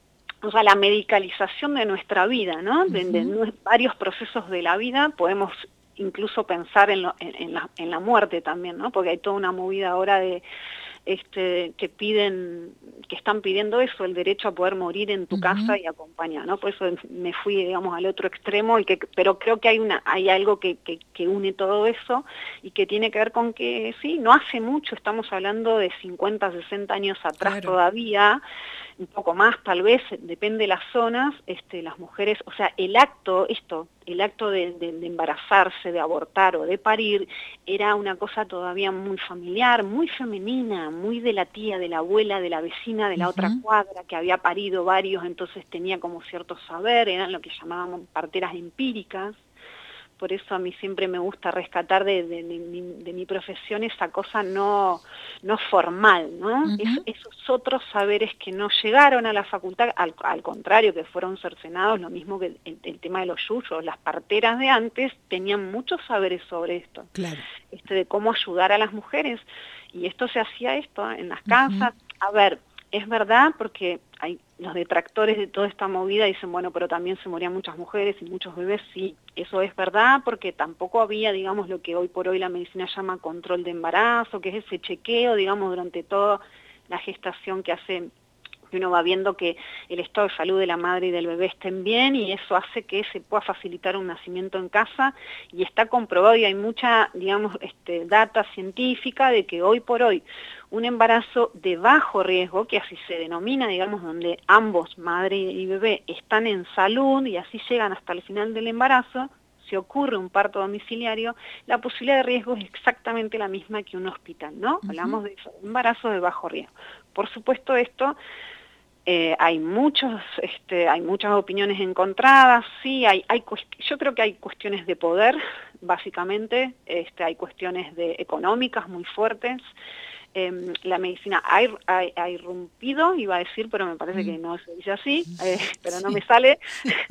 o sea, la medicalización de nuestra vida, ¿no? De, uh-huh. de varios procesos de la vida. Podemos incluso pensar en, lo, en, en, la, en la muerte también, ¿no? Porque hay toda una movida ahora de este, que piden, que están pidiendo eso, el derecho a poder morir en tu uh-huh. casa y acompañar, ¿no? Por eso me fui, digamos, al otro extremo, y que, pero creo que hay una, hay algo que, que, que une todo eso, y que tiene que ver con que, sí, no hace mucho, estamos hablando de cincuenta, sesenta años atrás claro. todavía, un poco más tal vez, depende de las zonas, este, las mujeres, o sea, el acto, esto, el acto de, de, de embarazarse, de abortar o de parir, era una cosa todavía muy familiar, muy femenina, muy de la tía, de la abuela, de la vecina, de la uh-huh. otra cuadra, que había parido varios, entonces tenía como cierto saber, eran lo que llamábamos parteras empíricas. Por eso a mí siempre me gusta rescatar de, de, de, mi, de mi profesión esa cosa no, no formal, ¿no? Uh-huh. Es, esos otros saberes que no llegaron a la facultad, al, al contrario, que fueron cercenados, lo mismo que el, el tema de los yuyos, las parteras de antes tenían muchos saberes sobre esto, claro. este, de cómo ayudar a las mujeres, y esto se hacía esto en las casas. Uh-huh. A ver, es verdad, porque hay los detractores de toda esta movida dicen, bueno, pero también se morían muchas mujeres y muchos bebés. Sí, eso es verdad, porque tampoco había, digamos, lo que hoy por hoy la medicina llama control de embarazo, que es ese chequeo, digamos, durante toda la gestación que hace, que uno va viendo que el estado de salud de la madre y del bebé estén bien, y eso hace que se pueda facilitar un nacimiento en casa, y está comprobado, y hay mucha, digamos, este, data científica de que hoy por hoy un embarazo de bajo riesgo, que así se denomina, digamos, donde ambos, madre y bebé, están en salud y así llegan hasta el final del embarazo, si ocurre un parto domiciliario, la posibilidad de riesgo es exactamente la misma que un hospital, ¿no? Uh-huh. Hablamos de eso, embarazo de bajo riesgo. Por supuesto, esto eh, hay muchos, este, hay muchas opiniones encontradas, sí, hay, hay, yo creo que hay cuestiones de poder, básicamente, este, hay cuestiones de económicas muy fuertes. Eh, la medicina ha, ha, ha irrumpido, iba a decir, pero me parece que no se dice así, eh, pero sí. no me sale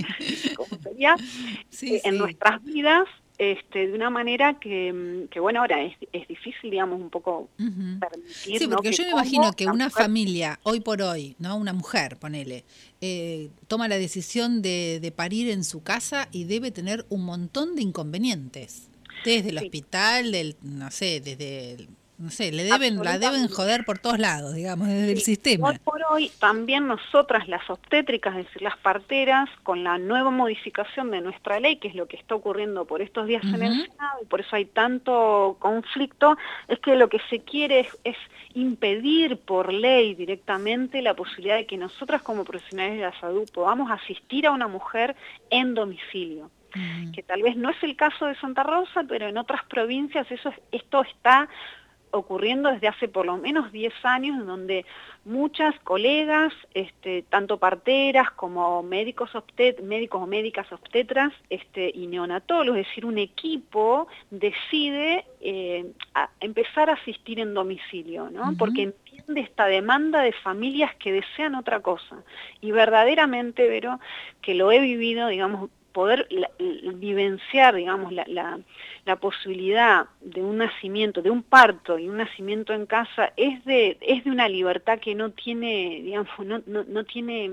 cómo sería, sí, eh, en sí. nuestras vidas, este, de una manera que, que bueno, ahora es, es difícil, digamos, un poco uh-huh. permitir, sí, porque ¿no? yo me imagino que una mujer... familia, hoy por hoy, ¿no? Una mujer, ponele, eh, toma la decisión de, de parir en su casa y debe tener un montón de inconvenientes, desde el sí. hospital, del, no sé, desde... El, no sé, le deben, la deben joder por todos lados, digamos, desde sí. el sistema. Hoy por hoy también nosotras, las obstétricas, es decir, las parteras, con la nueva modificación de nuestra ley, que es lo que está ocurriendo por estos días uh-huh. en el Senado, y por eso hay tanto conflicto, es que lo que se quiere es, es impedir por ley directamente la posibilidad de que nosotras como profesionales de la salud podamos asistir a una mujer en domicilio. Uh-huh. Que tal vez no es el caso de Santa Rosa, pero en otras provincias eso esto está ocurriendo desde hace por lo menos diez años, en donde muchas colegas, este, tanto parteras como médicos, obstet médicos o médicas obstetras este, y neonatólogos, es decir, un equipo decide eh, a empezar a asistir en domicilio, ¿no? Uh-huh. Porque entiende esta demanda de familias que desean otra cosa. Y verdaderamente, Vero, que lo he vivido, digamos, poder la, la, vivenciar, digamos, la, la, la posibilidad de un nacimiento, de un parto y un nacimiento en casa, es de, es de una libertad que no tiene, digamos, no, no, no tiene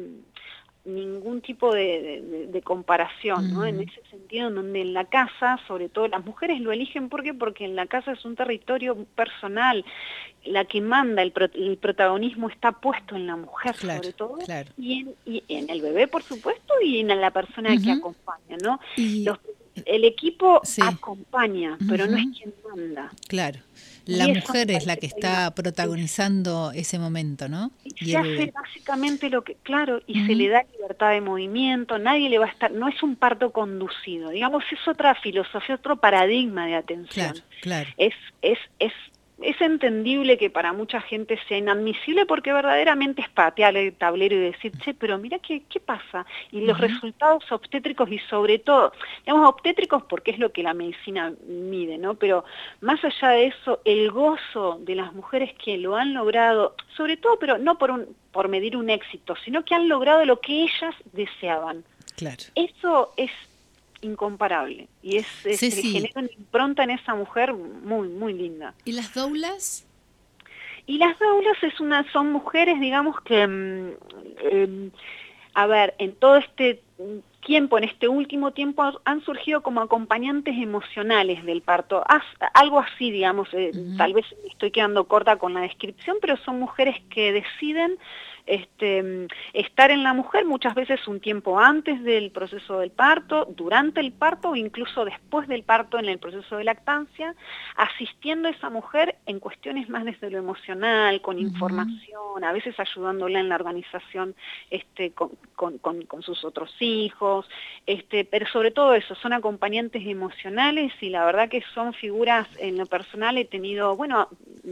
ningún tipo de, de, de comparación, ¿no? Uh-huh. En ese sentido, en donde en la casa, sobre todo las mujeres lo eligen, ¿por qué? Porque en la casa es un territorio personal, la que manda, el, pro, el protagonismo está puesto en la mujer, claro, sobre todo, claro. y, en, y en el bebé, por supuesto, y en la persona uh-huh. que acompaña, ¿no? Y... Los, el equipo sí. acompaña, uh-huh. pero no es quien manda. Claro. La mujer es la que está protagonizando ese momento, ¿no? Y se hace básicamente lo que, claro, y uh-huh. se le da libertad de movimiento, nadie le va a estar, no es un parto conducido, digamos, es otra filosofía, otro paradigma de atención. Claro, claro. Es, es, es, es entendible que para mucha gente sea inadmisible porque verdaderamente es patear el tablero y decir, che, pero mira qué, qué pasa. Y los uh-huh. resultados obstétricos y sobre todo, digamos obstétricos porque es lo que la medicina mide, ¿no? Pero más allá de eso, el gozo de las mujeres que lo han logrado, sobre todo, pero no por, un, por medir un éxito, sino que han logrado lo que ellas deseaban. Claro. Eso es incomparable y es, es sí, se sí. genera una impronta en esa mujer muy muy linda. ¿Y las doulas? Y las doulas es una son mujeres, digamos que eh, a ver, en todo este tiempo, en este último tiempo, han surgido como acompañantes emocionales del parto. As, algo así, digamos, eh, uh-huh. Tal vez me estoy quedando corta con la descripción, pero son mujeres que deciden este, estar en la mujer muchas veces un tiempo antes del proceso del parto, durante el parto o incluso después del parto en el proceso de lactancia, asistiendo a esa mujer en cuestiones más desde lo emocional, con uh-huh. información, a veces ayudándola en la organización este, con, con, con, con sus otros hijos, este, pero sobre todo eso, son acompañantes emocionales y la verdad que son figuras, en lo personal he tenido, bueno,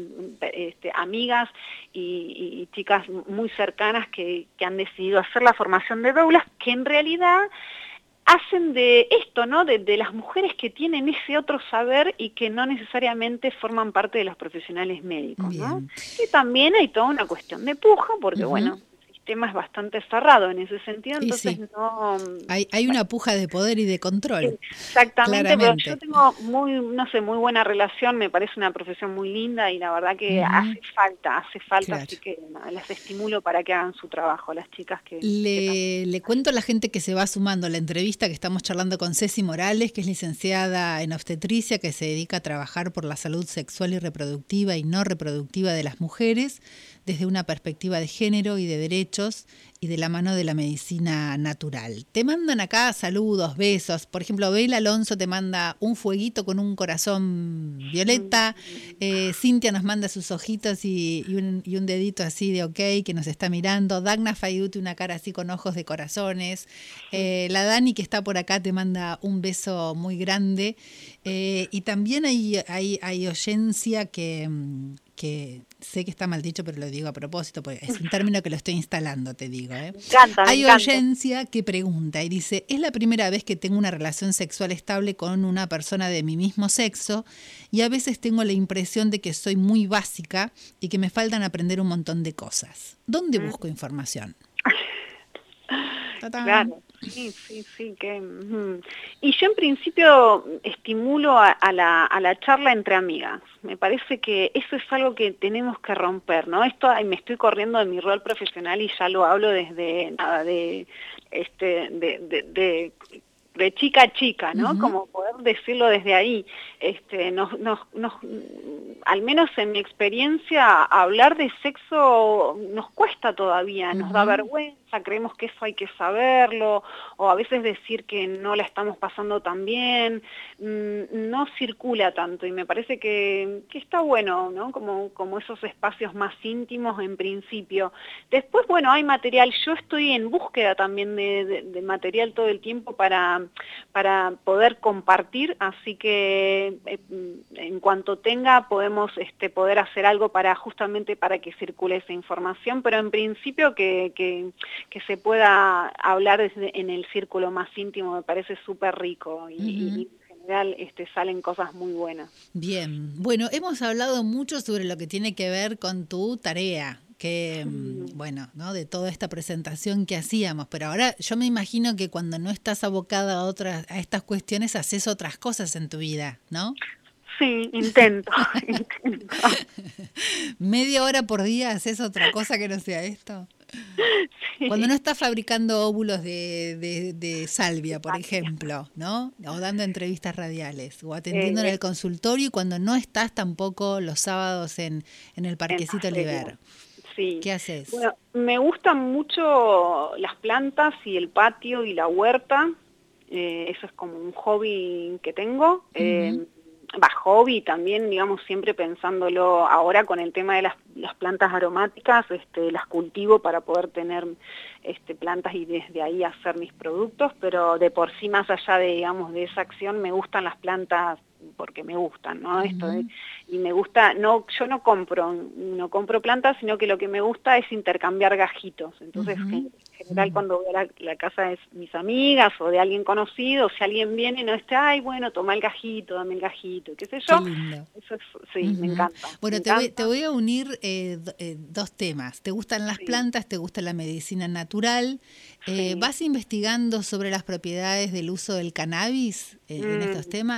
este, amigas y, y chicas muy cercanas que, que han decidido hacer la formación de doulas, que en realidad hacen de esto, ¿no? De, de las mujeres que tienen ese otro saber y que no necesariamente forman parte de los profesionales médicos, ¿no? Bien. Que también hay toda una cuestión de puja, porque uh-huh. bueno, tema es bastante cerrado en ese sentido, entonces sí. no... Hay, hay una puja de poder y de control. Exactamente, claramente. Pero yo tengo muy, no sé, muy buena relación, me parece una profesión muy linda y la verdad que uh-huh. hace falta, hace falta, claro. Así que no, las estimulo para que hagan su trabajo, las chicas que... Le, que le cuento a la gente que se va sumando a la entrevista que estamos charlando con Ceci Morales, que es licenciada en obstetricia, que se dedica a trabajar por la salud sexual y reproductiva y no reproductiva de las mujeres, desde una perspectiva de género y de derechos y de la mano de la medicina natural. Te mandan acá saludos, besos. Por ejemplo, Bel Alonso te manda un fueguito con un corazón violeta. Eh, Cintia nos manda sus ojitos y, y, un, y un dedito así de ok, que nos está mirando. Dagna Faiduti una cara así con ojos de corazones. Eh, la Dani que está por acá te manda un beso muy grande. Eh, y también hay, hay, hay oyencia que... que sé que está mal dicho, pero lo digo a propósito, porque es un término que lo estoy instalando, te digo. ¿eh? Me encanta, me Hay encanta. oyencia que pregunta y dice, es la primera vez que tengo una relación sexual estable con una persona de mi mismo sexo y a veces tengo la impresión de que soy muy básica y que me faltan aprender un montón de cosas. ¿Dónde mm. busco información? Claro, sí, sí, sí. Que, mm. Y yo en principio estimulo a, a, la, a la charla entre amigas. Me parece que eso es algo que tenemos que romper, ¿no? Esto, ay, me estoy corriendo de mi rol profesional y ya lo hablo desde nada de, este, de, de, de de chica a chica, ¿no? Uh-huh. Como poder decirlo desde ahí. Este, nos, nos, nos, al menos en mi experiencia, hablar de sexo nos cuesta todavía, uh-huh. Nos da vergüenza, creemos que eso hay que saberlo, o a veces decir que no la estamos pasando tan bien, mmm, no circula tanto, y me parece que, que está bueno, ¿no? Como, como esos espacios más íntimos en principio. Después, bueno, hay material, yo estoy en búsqueda también de, de, de material todo el tiempo para para poder compartir, así que eh, en cuanto tenga podemos este, poder hacer algo para justamente para que circule esa información, pero en principio que, que, que se pueda hablar desde, en el círculo más íntimo me parece súper rico y, uh-huh. y en general este, salen cosas muy buenas. Bien, bueno, hemos hablado mucho sobre lo que tiene que ver con tu tarea, que, bueno, ¿no? De toda esta presentación que hacíamos, pero ahora yo me imagino que cuando no estás abocada a otras, a estas cuestiones, haces otras cosas en tu vida, ¿no? Sí, intento, intento. ¿Media hora por día haces otra cosa que no sea esto? Sí. Cuando no estás fabricando óvulos de, de, de salvia, por ejemplo, ¿no? O dando entrevistas radiales, o atendiendo eh, en el consultorio, y cuando no estás tampoco los sábados en, en el Parquecito Oliver. Sí. ¿Qué haces? Bueno, me gustan mucho las plantas y el patio y la huerta. Eh, eso es como un hobby que tengo. Uh-huh. Eh, va, hobby también, digamos, siempre pensándolo ahora con el tema de las, las plantas aromáticas, este, las cultivo para poder tener este, plantas y desde ahí hacer mis productos, pero de por sí, más allá de, digamos, de esa acción, me gustan las plantas porque me gustan, ¿no? Uh-huh. Esto de, y me gusta, no, yo no compro, no compro plantas, sino que lo que me gusta es intercambiar gajitos. Entonces, uh-huh. en general, uh-huh. cuando voy a la, la casa de mis amigas o de alguien conocido, si alguien viene, no está, ay, bueno, toma el gajito, dame el gajito, qué sé yo. Qué lindo. Eso es, sí, uh-huh. me encanta. Bueno, me te, encanta. Voy, te voy a unir eh, eh, dos temas. ¿Te gustan las sí. plantas? ¿Te gusta la medicina natural? Eh, sí. ¿Vas investigando sobre las propiedades del uso del cannabis eh, mm. en estos temas?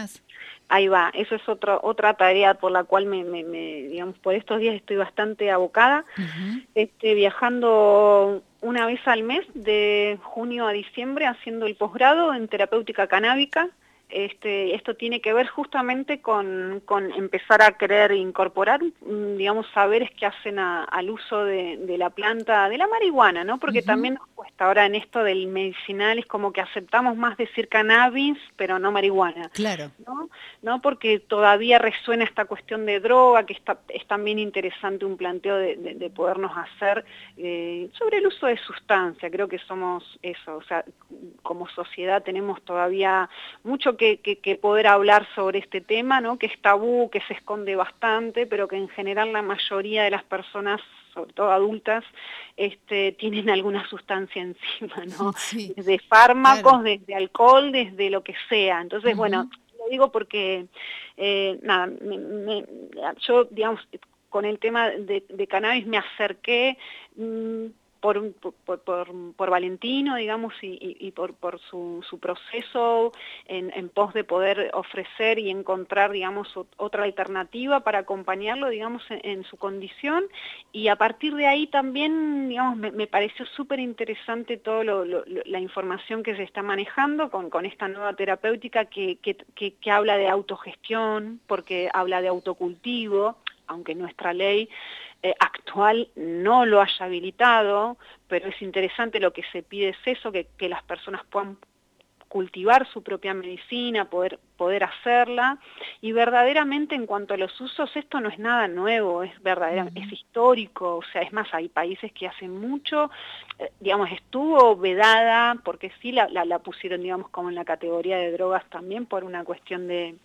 Ahí va, eso es otro, otra tarea por la cual me, me, me, digamos, por estos días estoy bastante abocada, Ujú. este, viajando una vez al mes de junio a diciembre haciendo el posgrado en terapéutica canábica. Este, esto tiene que ver justamente con, con empezar a querer incorporar, mm, digamos, saberes que hacen a- al uso de, de la planta, de la marihuana, ¿no? Porque Ujú. también nos cuesta ahora en esto del medicinal, es como que aceptamos más decir cannabis, pero no marihuana, Claro. ¿no? ¿No? Porque todavía resuena esta cuestión de droga, que está, es también interesante un planteo de, de- de podernos hacer eh, sobre el uso de sustancia. Creo que somos eso, o sea, como sociedad tenemos todavía mucho que, que, que poder hablar sobre este tema, ¿no? Que es tabú, que se esconde bastante, pero que en general la mayoría de las personas, sobre todo adultas, este, tienen alguna sustancia encima, ¿no? Sí, Desde claro. fármacos, desde alcohol, desde lo que sea. Entonces, bueno, Ujú. lo digo porque, eh, nada, me- me- yo, digamos, con el tema de, de cannabis me acerqué mmm, por, un- por, por, por, por Valentino, digamos, y, y, y por, por su, su proceso en, en pos de poder ofrecer y encontrar, digamos, ot- otra alternativa para acompañarlo, digamos, en, en su condición. Y a partir de ahí también, digamos, me, me pareció súper interesante toda la información que se está manejando con, con esta nueva terapéutica que, que, que, que habla de autogestión, porque habla de autocultivo, aunque nuestra ley eh, actual no lo haya habilitado, pero es interesante, lo que se pide es eso, que, que las personas puedan cultivar su propia medicina, poder, poder hacerla, y verdaderamente en cuanto a los usos, esto no es nada nuevo, es verdadera, es Ujú. histórico, o sea, es más, hay países que hace mucho, eh, digamos, estuvo vedada, porque sí la, la, la pusieron, digamos, como en la categoría de drogas también por una cuestión de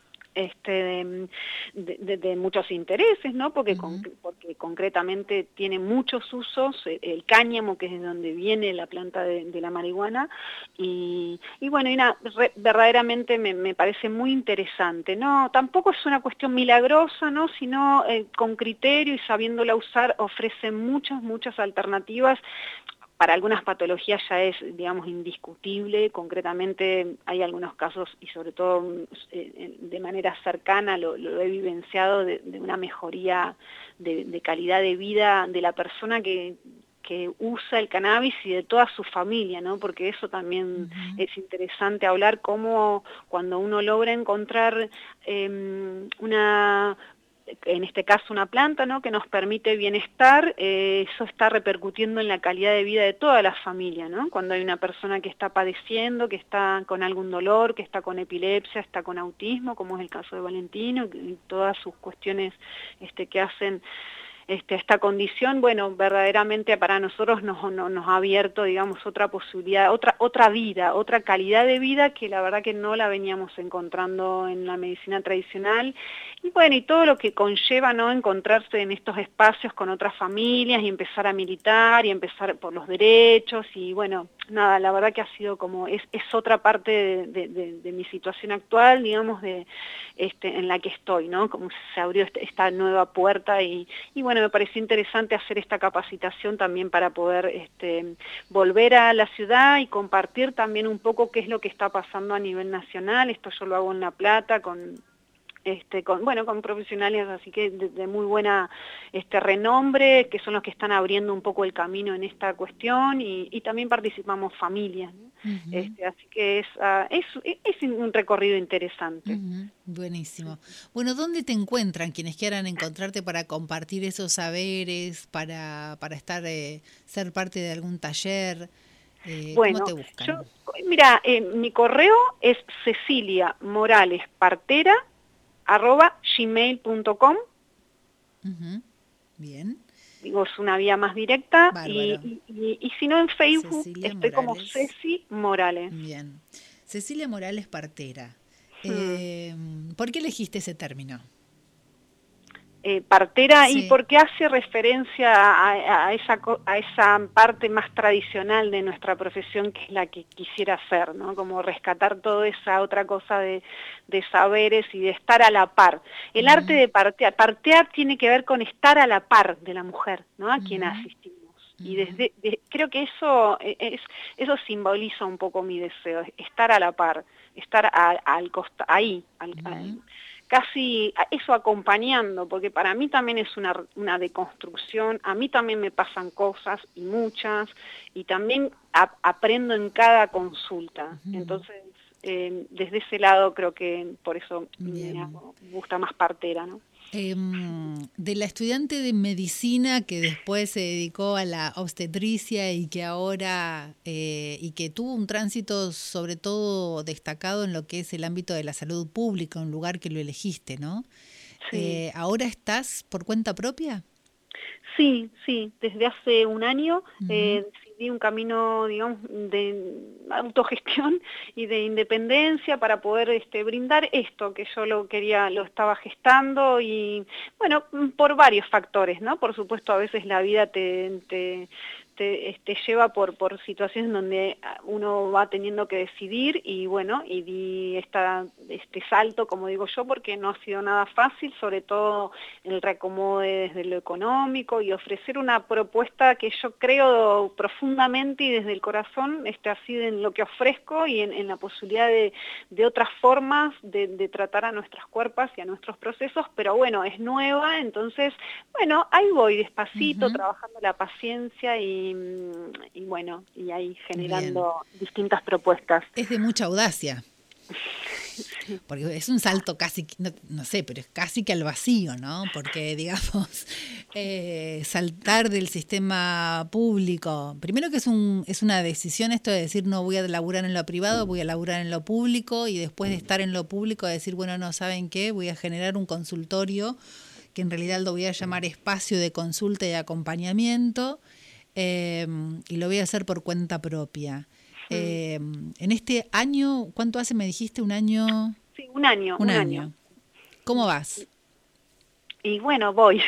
este, de, de, de muchos intereses, ¿no? Porque, con, Ujú. porque concretamente tiene muchos usos, el, el cáñamo, que es de donde viene la planta de, de la marihuana, y, y bueno, y nada, re, verdaderamente me, me parece muy interesante, ¿no? Tampoco es una cuestión milagrosa, ¿no? Sino eh, con criterio y sabiéndola usar ofrece muchas, muchas alternativas. Para algunas patologías ya es, digamos, indiscutible. Concretamente hay algunos casos, y sobre todo eh, de manera cercana lo, lo he vivenciado, de, de una mejoría de, de calidad de vida de la persona que, que usa el cannabis y de toda su familia, ¿no? Porque eso también Ujú. es interesante hablar, cómo cuando uno logra encontrar eh, una, en este caso una planta, ¿no? Que nos permite bienestar, eh, eso está repercutiendo en la calidad de vida de toda la familia, ¿no? Cuando hay una persona que está padeciendo, que está con algún dolor, que está con epilepsia, está con autismo, como es el caso de Valentino, y todas sus cuestiones este, que hacen Este, esta condición, bueno, verdaderamente para nosotros nos, nos, nos ha abierto, digamos, otra posibilidad, otra, otra vida, otra calidad de vida que la verdad que no la veníamos encontrando en la medicina tradicional. Y bueno, y todo lo que conlleva, ¿no?, encontrarse en estos espacios con otras familias y empezar a militar y empezar por los derechos y bueno, nada, la verdad que ha sido como, es, es otra parte de, de, de, de mi situación actual, digamos, de, este, en la que estoy, ¿no? Como se abrió este, esta nueva puerta y, y bueno, me pareció interesante hacer esta capacitación también para poder este, volver a la ciudad y compartir también un poco qué es lo que está pasando a nivel nacional. Esto yo lo hago en La Plata con Este, con, bueno, con profesionales así que de, de muy buena este, renombre, que son los que están abriendo un poco el camino en esta cuestión y, y también participamos familias, ¿no? Ujú. Este, así que es, uh, es, es un recorrido interesante. Ujú. Buenísimo. Bueno, ¿dónde te encuentran quienes quieran encontrarte para compartir esos saberes, para, para estar, eh, ser parte de algún taller? Eh, ¿cómo te Bueno, yo, buscan? mira, eh, mi correo es cecilia morales partera arroba gmail punto com. Ujú. Bien, Digo, es una vía más directa, bárbaro. y, y, y, y si no, en Facebook Cecilia estoy como Morales. Ceci Morales. Bien. Cecilia Morales Partera. Hmm. Eh, ¿Por qué elegiste ese término? Eh, partera, y Sí. porque hace referencia a, a, esa, a esa parte más tradicional de nuestra profesión, que es la que quisiera hacer, ¿no? Como rescatar toda esa otra cosa de, de saberes y de estar a la par. El arte Ujú. de partear, partear tiene que ver con estar a la par de la mujer, ¿no?, a quien Ujú. asistimos. Y Ujú. desde, de, creo que eso, es, eso simboliza un poco mi deseo, estar a la par. estar a, al costa, ahí, al, Uh-huh. al, casi eso acompañando, porque para mí también es una, una deconstrucción, a mí también me pasan cosas y muchas, y también a, aprendo en cada consulta. Uh-huh. Entonces, eh, desde ese lado creo que por eso me, hago, me gusta más partera, ¿no? Eh, de la estudiante de medicina que después se dedicó a la obstetricia y que ahora, eh, y que tuvo un tránsito sobre todo destacado en lo que es el ámbito de la salud pública, un lugar que lo elegiste, ¿no? Sí. Eh, ¿Ahora estás por cuenta propia? Sí, sí, desde hace un año uh-huh. eh, decidí un camino, digamos, de autogestión y de independencia para poder este, brindar esto que yo lo quería, lo estaba gestando y, bueno, por varios factores, ¿no? Por supuesto, a veces la vida te... te Te, te lleva por, por situaciones donde uno va teniendo que decidir y bueno, y di esta, este salto, como digo yo, porque no ha sido nada fácil, sobre todo el reacomode desde lo económico y ofrecer una propuesta que yo creo profundamente y desde el corazón, este, así en lo que ofrezco y en, en la posibilidad de, de otras formas de, de tratar a nuestras cuerpos y a nuestros procesos, pero bueno, es nueva, entonces, bueno, ahí voy despacito, uh-huh. trabajando la paciencia y y bueno, y ahí generando Bien. distintas propuestas. Es de mucha audacia. Sí. Porque es un salto casi, no, no sé, pero es casi que al vacío, ¿no? Porque, digamos, eh, saltar del sistema público, primero que es, un, es una decisión esto de decir no voy a laburar en lo privado, voy a laburar en lo público, y después de estar en lo público decir, bueno, no, ¿saben qué? Voy a generar un consultorio que en realidad lo voy a llamar espacio de consulta y acompañamiento, eh, y lo voy a hacer por cuenta propia. Eh, en este año, ¿cuánto hace? Me dijiste, un año. Sí, un año. Un, un año. año. ¿Cómo vas? Y bueno, voy.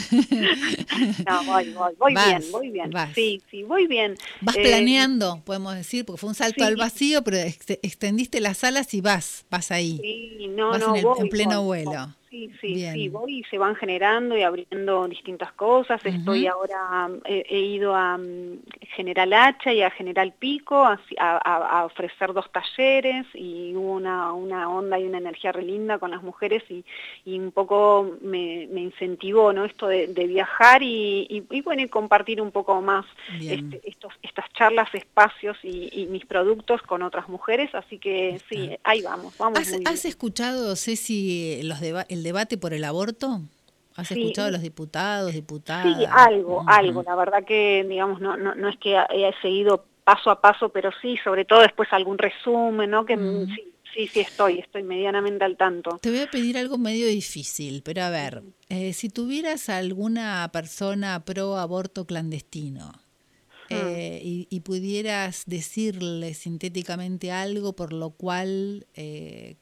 no, voy, voy, voy vas, bien, voy bien. Vas. Sí, sí, voy bien. Vas eh, planeando, podemos decir, porque fue un salto sí. al vacío, pero ex extendiste las alas y vas, vas ahí. Sí, no, vas no, en, el, voy, en pleno voy, vuelo. Voy. Sí, sí, Bien. sí, voy y se van generando y abriendo distintas cosas. Uh-huh. Estoy ahora, he, he ido a um, General Hacha y a General Pico a, a, a ofrecer dos talleres y hubo una, una onda y una energía re linda con las mujeres y, y un poco me, me incentivó, ¿no? Esto de, de viajar y, y, y bueno, y compartir un poco más este, estos, estas charlas, espacios y, y mis productos con otras mujeres, así que Está. sí, ahí vamos, vamos ¿Has, muy bien. ¿Has escuchado, Ceci, los deba el debate por el aborto? ¿Has sí, escuchado a los diputados, diputadas? Sí, algo, uh-huh. algo. La verdad que, digamos, no, no, no es que he seguido paso a paso, pero sí, sobre todo después algún resumen, ¿no? Que uh-huh. sí, sí, sí estoy, estoy medianamente al tanto. Te voy a pedir algo medio difícil, pero a ver, uh-huh. eh, si tuvieras alguna persona pro aborto clandestino, uh-huh. eh, y, y pudieras decirle sintéticamente algo por lo cual, eh,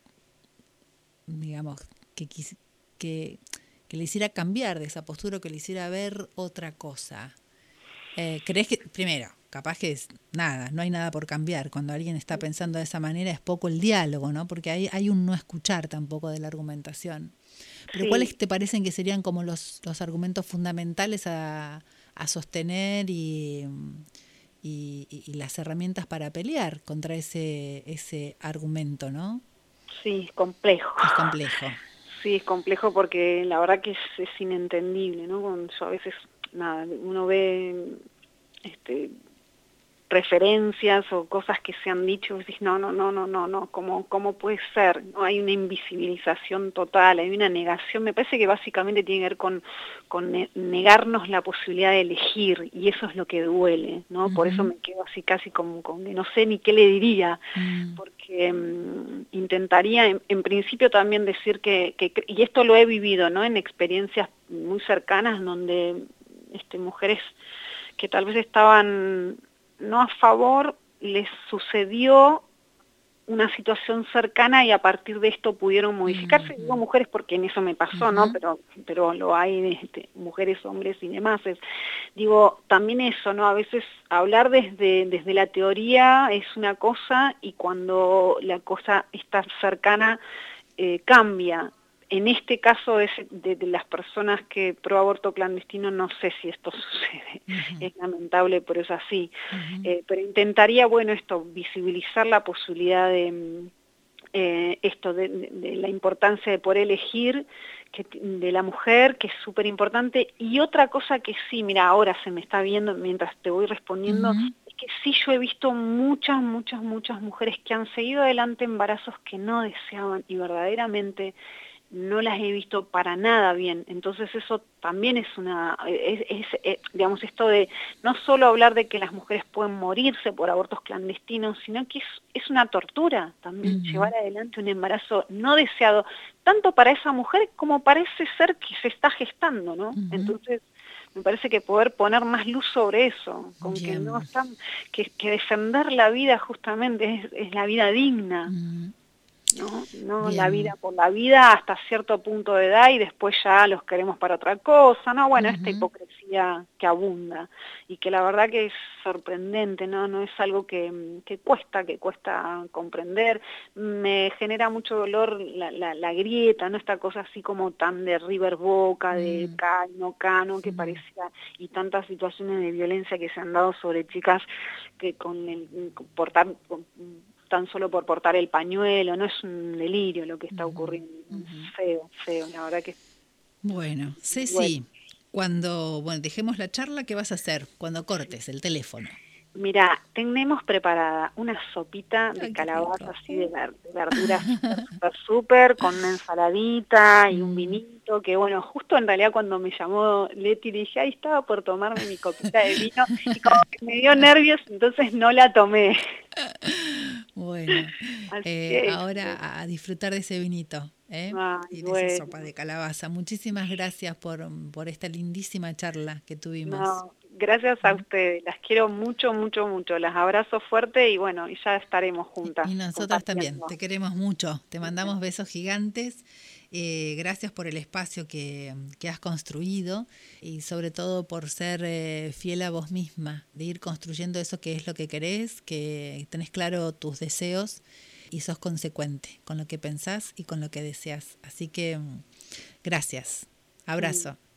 digamos, que, que, que le hiciera cambiar de esa postura, que le hiciera ver otra cosa. Eh, ¿Crees que, primero, capaz que es nada, no hay nada por cambiar? Cuando alguien está pensando de esa manera es poco el diálogo, ¿no? Porque hay, hay un no escuchar tampoco de la argumentación. Pero sí. ¿Cuáles te parecen que serían como los, los argumentos fundamentales a, a sostener y, y, y las herramientas para pelear contra ese, ese argumento, ¿no? Sí, es complejo. Es complejo. Sí, es complejo porque la verdad que es, es inentendible, ¿no? Cuando yo a veces, nada, uno ve este, referencias o cosas que se han dicho, y dices, no, no, no, no, no, no, ¿cómo, cómo puede ser? No, hay una invisibilización total, hay una negación, me parece que básicamente tiene que ver con, con negarnos la posibilidad de elegir, y eso es lo que duele, ¿no? Uh-huh. Por eso me quedo así casi como, como que no sé ni qué le diría, uh-huh. porque um, intentaría en, en principio también decir que, que, y esto lo he vivido, ¿no? En experiencias muy cercanas donde este, mujeres que tal vez estaban no a favor, les sucedió una situación cercana y a partir de esto pudieron modificarse. Uh-huh. Digo mujeres porque en eso me pasó, uh-huh. ¿no? Pero, pero lo hay este, mujeres, hombres y demás. Es, digo, también eso, ¿no? A veces hablar desde, desde la teoría es una cosa y cuando la cosa está cercana eh, cambia. En este caso es de, de las personas que pro aborto clandestino, no sé si esto sucede, uh-huh. es lamentable, pero es así. Uh-huh. eh, pero intentaría, bueno, esto, visibilizar la posibilidad de, eh, esto de, de, de la importancia de poder elegir que, de la mujer, que es súper importante. Y otra cosa que sí, mira, ahora se me está viendo mientras te voy respondiendo, Uh-huh. es que sí yo he visto muchas, muchas, muchas mujeres que han seguido adelante embarazos que no deseaban y verdaderamente no las he visto para nada bien. Entonces eso también es una, es, es, es, digamos, esto de no solo hablar de que las mujeres pueden morirse por abortos clandestinos, sino que es, es una tortura también Uh-huh. llevar adelante un embarazo no deseado, tanto para esa mujer como para ese ser que se está gestando, ¿no? Uh-huh. Entonces, me parece que poder poner más luz sobre eso, con Bien. que no están, que, que defender la vida justamente es, es la vida digna. Uh-huh. No, no Bien. la vida por la vida hasta cierto punto de edad y después ya los queremos para otra cosa, ¿no? Bueno, uh-huh. Esta hipocresía que abunda y que la verdad que es sorprendente, ¿no? No es algo que, que cuesta, que cuesta comprender. Me genera mucho dolor la, la, la grieta, ¿no? Esta cosa así como tan de River Boca, de uh-huh. Cano, Cano, que uh-huh. parecía, y tantas situaciones de violencia que se han dado sobre chicas que con el portar... Con, tan solo por portar el pañuelo, no es un delirio lo que está ocurriendo, uh-huh. Es feo, feo, la verdad que... Bueno, Ceci, bueno. Cuando, bueno, dejemos la charla, ¿qué vas a hacer cuando cortes el teléfono? Mira, tenemos preparada una sopita de Ay, calabaza así de, ver, de verduras súper, súper, súper, con una ensaladita y un vinito, que bueno, justo en realidad cuando me llamó Leti dije, ahí estaba por tomarme mi copita de vino, y como que me dio nervios, entonces no la tomé. Bueno, eh, ahora a disfrutar de ese vinito, ¿eh? Ay, y de bueno. Esa sopa de calabaza. Muchísimas gracias por, por esta lindísima charla que tuvimos. No, gracias a ustedes, las quiero mucho, mucho, mucho, las abrazo fuerte y bueno, y ya estaremos juntas. Y nosotras también, te queremos mucho, te mandamos besos gigantes, eh, gracias por el espacio que, que has construido y sobre todo por ser eh, fiel a vos misma, de ir construyendo eso que es lo que querés, que tenés claro tus deseos y sos consecuente con lo que pensás y con lo que deseas. Así que gracias, abrazo.